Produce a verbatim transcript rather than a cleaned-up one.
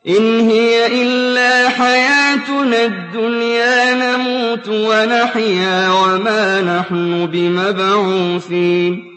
إِنْ هِيَ إِلَّا حَيَاتُنَا الدُّنْيَا نَمُوتُ وَنَحْيَا وَمَا نَحْنُ بِمَبْعُوثِينَ